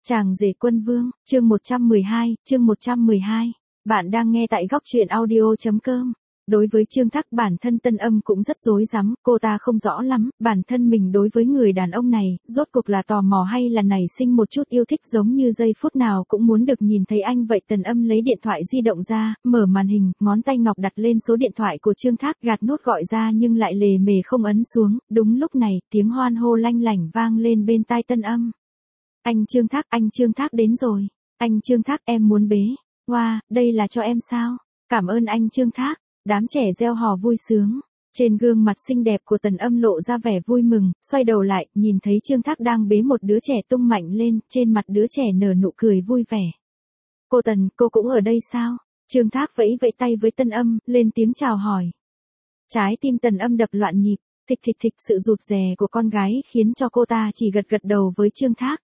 Chàng rể quân vương, chương 112. Bạn đang nghe tại góc truyện audio.com. Đối với Trương Thác, bản thân Tân Âm cũng rất rối rắm, cô ta không rõ lắm, bản thân mình đối với người đàn ông này, rốt cuộc là tò mò hay là nảy sinh một chút yêu thích, giống như giây phút nào cũng muốn được nhìn thấy anh vậy. Tân Âm lấy điện thoại di động ra, mở màn hình, ngón tay ngọc đặt lên số điện thoại của Trương Thác, gạt nút gọi ra nhưng lại lề mề không ấn xuống. Đúng lúc này, tiếng hoan hô lanh lảnh vang lên bên tai Tân Âm. Anh Trương Thác đến rồi. Anh Trương Thác, em muốn bế. Wow, đây là cho em sao? Cảm ơn anh Trương Thác. Đám trẻ reo hò vui sướng. Trên gương mặt xinh đẹp của Tần Âm lộ ra vẻ vui mừng, xoay đầu lại, nhìn thấy Trương Thác đang bế một đứa trẻ tung mạnh lên, trên mặt đứa trẻ nở nụ cười vui vẻ. Cô Tần, cô cũng ở đây sao? Trương Thác vẫy vẫy tay với Tân Âm, lên tiếng chào hỏi. Trái tim Tần Âm đập loạn nhịp, thịch, sự rụt rè của con gái khiến cho cô ta chỉ gật đầu với Trương Thác.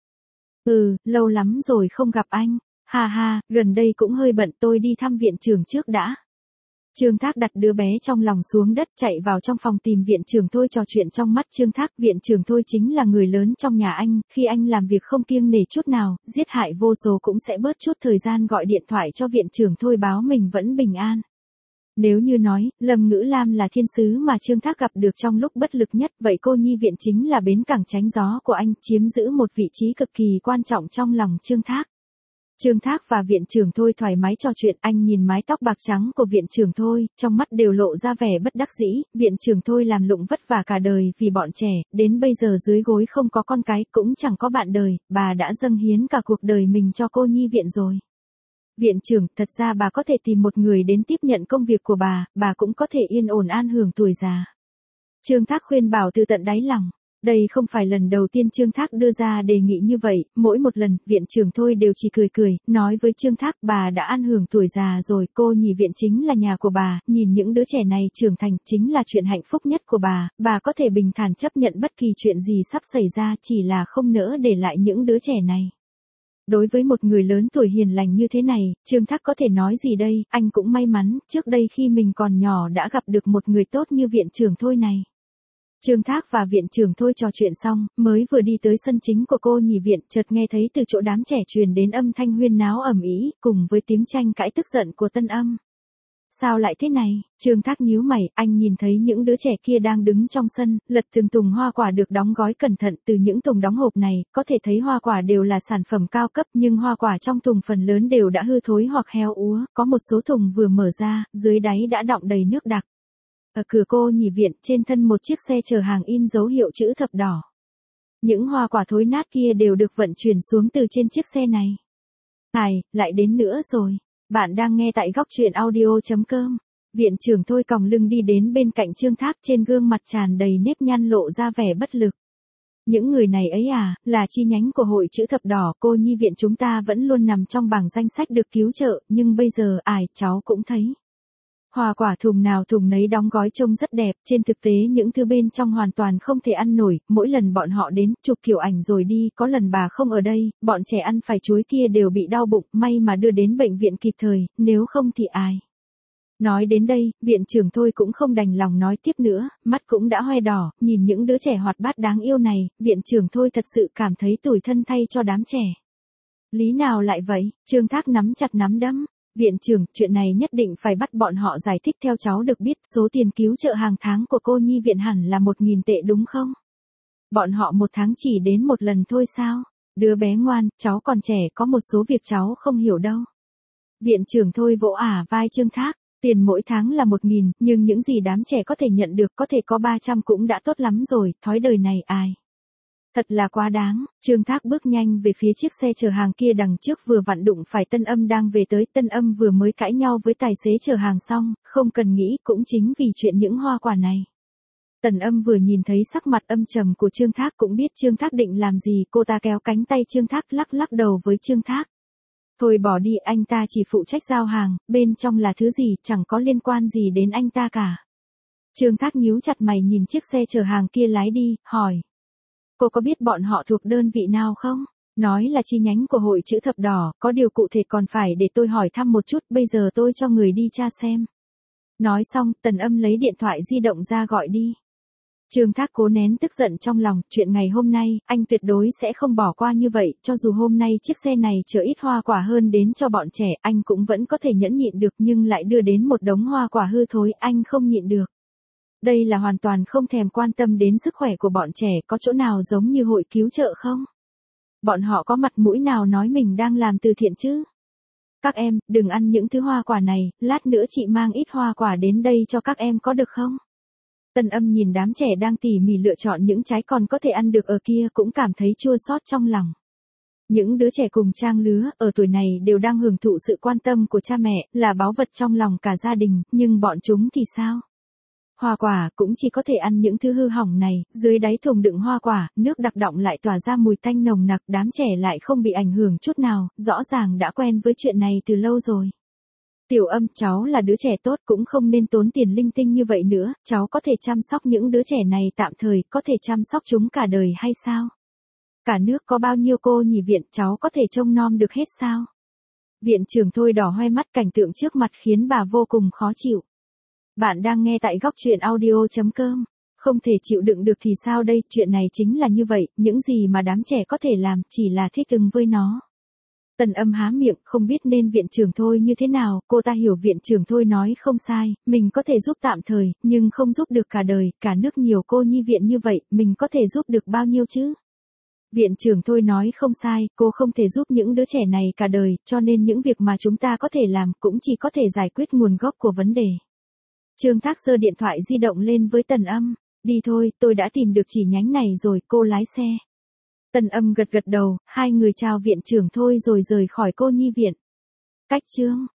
Lâu lắm rồi không gặp anh. Ha, gần đây cũng hơi bận, tôi đi thăm viện trưởng trước đã. Trương Thác đặt đứa bé trong lòng xuống đất, chạy vào trong phòng tìm viện trưởng Thôi trò chuyện. Trong mắt Trương Thác, viện trưởng Thôi chính là người lớn trong nhà anh, khi anh làm việc không kiêng nể chút nào, giết hại vô số cũng sẽ bớt chút thời gian gọi điện thoại cho viện trưởng Thôi báo mình vẫn bình an. Nếu như nói, Lâm Ngữ Lam là thiên sứ mà Trương Thác gặp được trong lúc bất lực nhất, vậy cô nhi viện chính là bến cảng tránh gió của anh, chiếm giữ một vị trí cực kỳ quan trọng trong lòng Trương Thác. Trương Thác và viện trưởng Thôi thoải mái trò chuyện, anh nhìn mái tóc bạc trắng của viện trưởng Thôi, trong mắt đều lộ ra vẻ bất đắc dĩ. Viện trưởng Thôi làm lụng vất vả cả đời vì bọn trẻ, đến bây giờ dưới gối không có con cái, cũng chẳng có bạn đời, bà đã dâng hiến cả cuộc đời mình cho cô nhi viện rồi. Viện trưởng, thật ra bà có thể tìm một người đến tiếp nhận công việc của bà cũng có thể yên ổn an hưởng tuổi già. Trương Thác khuyên bảo từ tận đáy lòng. Đây không phải lần đầu tiên Trương Thác đưa ra đề nghị như vậy, mỗi một lần, viện trưởng Thôi đều chỉ cười, nói với Trương Thác, bà đã an hưởng tuổi già rồi, cô nhi viện chính là nhà của bà, nhìn những đứa trẻ này trưởng thành chính là chuyện hạnh phúc nhất của bà có thể bình thản chấp nhận bất kỳ chuyện gì sắp xảy ra, chỉ là không nỡ để lại những đứa trẻ này. Đối với một người lớn tuổi hiền lành như thế này, Trương Thác có thể nói gì đây, anh cũng may mắn, trước đây khi mình còn nhỏ đã gặp được một người tốt như viện trưởng Thôi này. Trương Thác và viện trưởng Thôi trò chuyện xong, mới vừa đi tới sân chính của cô nhi viện, chợt nghe thấy từ chỗ đám trẻ truyền đến âm thanh huyên náo ầm ĩ, cùng với tiếng tranh cãi tức giận của Tân Âm. Sao lại thế này? Trương Thác nhíu mày, anh nhìn thấy những đứa trẻ kia đang đứng trong sân, lật từng thùng hoa quả được đóng gói cẩn thận. Từ những thùng đóng hộp này, có thể thấy hoa quả đều là sản phẩm cao cấp, nhưng hoa quả trong thùng phần lớn đều đã hư thối hoặc héo úa, có một số thùng vừa mở ra, dưới đáy đã đọng đầy nước đặc. Ở cửa cô nhi viện, trên thân một chiếc xe chở hàng in dấu hiệu chữ thập đỏ. Những hoa quả thối nát kia đều được vận chuyển xuống từ trên chiếc xe này. Lại đến nữa rồi. Bạn đang nghe tại góc truyện audio.com. Viện trưởng Thôi còng lưng đi đến bên cạnh Trương Thác, trên gương mặt tràn đầy nếp nhăn lộ ra vẻ bất lực. Những người này ấy là chi nhánh của hội chữ thập đỏ, cô nhi viện chúng ta vẫn luôn nằm trong bảng danh sách được cứu trợ, nhưng bây giờ cháu cũng thấy. Hoa quả thùng nào thùng nấy đóng gói trông rất đẹp, trên thực tế những thứ bên trong hoàn toàn không thể ăn nổi, mỗi lần bọn họ đến, chụp kiểu ảnh rồi đi, có lần bà không ở đây, bọn trẻ ăn phải chuối kia đều bị đau bụng, may mà đưa đến bệnh viện kịp thời, nếu không thì ai. Nói đến đây, viện trưởng Thôi cũng không đành lòng nói tiếp nữa, mắt cũng đã hoe đỏ, nhìn những đứa trẻ hoạt bát đáng yêu này, viện trưởng Thôi thật sự cảm thấy tủi thân thay cho đám trẻ. Lý nào lại vậy? Trương Thác nắm chặt nắm đấm. Viện trưởng, chuyện này nhất định phải bắt bọn họ giải thích. Theo cháu được biết, số tiền cứu trợ hàng tháng của cô nhi viện hẳn là 1.000 tệ đúng không? Bọn họ một tháng chỉ đến một lần thôi sao? Đứa bé ngoan, cháu còn trẻ, có một số việc cháu không hiểu đâu. Viện trưởng Thôi vỗ vai Trương Thác, tiền mỗi tháng là 1.000, nhưng những gì đám trẻ có thể nhận được có thể có 300 cũng đã tốt lắm rồi, thói đời này ai. Thật là quá đáng. Trương Thác bước nhanh về phía chiếc xe chở hàng kia, đằng trước vừa vặn đụng phải Tân Âm đang về tới. Tân Âm vừa mới cãi nhau với tài xế chở hàng xong, không cần nghĩ, cũng chính vì chuyện những hoa quả này. Tần Âm vừa nhìn thấy sắc mặt âm trầm của Trương Thác cũng biết Trương Thác định làm gì, cô ta kéo cánh tay Trương Thác, lắc đầu với Trương Thác. Thôi bỏ đi, anh ta chỉ phụ trách giao hàng, bên trong là thứ gì, chẳng có liên quan gì đến anh ta cả. Trương Thác nhíu chặt mày nhìn chiếc xe chở hàng kia lái đi, hỏi. Cô có biết bọn họ thuộc đơn vị nào không? Nói là chi nhánh của hội chữ thập đỏ, có điều cụ thể còn phải để tôi hỏi thăm một chút, bây giờ tôi cho người đi tra xem. Nói xong, Tần Âm lấy điện thoại di động ra gọi đi. Trương Thác cố nén tức giận trong lòng, chuyện ngày hôm nay, anh tuyệt đối sẽ không bỏ qua như vậy, cho dù hôm nay chiếc xe này chở ít hoa quả hơn đến cho bọn trẻ, anh cũng vẫn có thể nhẫn nhịn được nhưng lại đưa đến một đống hoa quả hư thối, anh không nhịn được. Đây là hoàn toàn không thèm quan tâm đến sức khỏe của bọn trẻ, có chỗ nào giống như hội cứu trợ không? Bọn họ có mặt mũi nào nói mình đang làm từ thiện chứ? Các em, đừng ăn những thứ hoa quả này, lát nữa chị mang ít hoa quả đến đây cho các em có được không? Tần Âm nhìn đám trẻ đang tỉ mỉ lựa chọn những trái còn có thể ăn được ở kia cũng cảm thấy chua xót trong lòng. Những đứa trẻ cùng trang lứa, ở tuổi này đều đang hưởng thụ sự quan tâm của cha mẹ, là báu vật trong lòng cả gia đình, nhưng bọn chúng thì sao? Hoa quả cũng chỉ có thể ăn những thứ hư hỏng này, dưới đáy thùng đựng hoa quả, nước đặc đọng lại tỏa ra mùi tanh nồng nặc, đám trẻ lại không bị ảnh hưởng chút nào, rõ ràng đã quen với chuyện này từ lâu rồi. Tiểu Âm, cháu là đứa trẻ tốt cũng không nên tốn tiền linh tinh như vậy nữa, cháu có thể chăm sóc những đứa trẻ này tạm thời, có thể chăm sóc chúng cả đời hay sao? Cả nước có bao nhiêu cô nhi viện, cháu có thể trông nom được hết sao? Viện trưởng Thôi đỏ hoe mắt, cảnh tượng trước mặt khiến bà vô cùng khó chịu. Bạn đang nghe tại góc truyện audio.com. Không thể chịu đựng được thì sao đây, chuyện này chính là như vậy, những gì mà đám trẻ có thể làm, chỉ là thích ứng với nó. Tần Âm há miệng, không biết nên viện trưởng Thôi như thế nào, cô ta hiểu viện trưởng Thôi nói không sai, mình có thể giúp tạm thời, nhưng không giúp được cả đời, cả nước nhiều cô nhi viện như vậy, mình có thể giúp được bao nhiêu chứ? Viện trưởng Thôi nói không sai, cô không thể giúp những đứa trẻ này cả đời, cho nên những việc mà chúng ta có thể làm cũng chỉ có thể giải quyết nguồn gốc của vấn đề. Trương Thác giơ điện thoại di động lên với Tần Âm, đi thôi, tôi đã tìm được chi nhánh này rồi, cô lái xe. Tần Âm gật gật đầu, hai người chào viện trưởng Thôi rồi rời khỏi cô nhi viện. Cách chương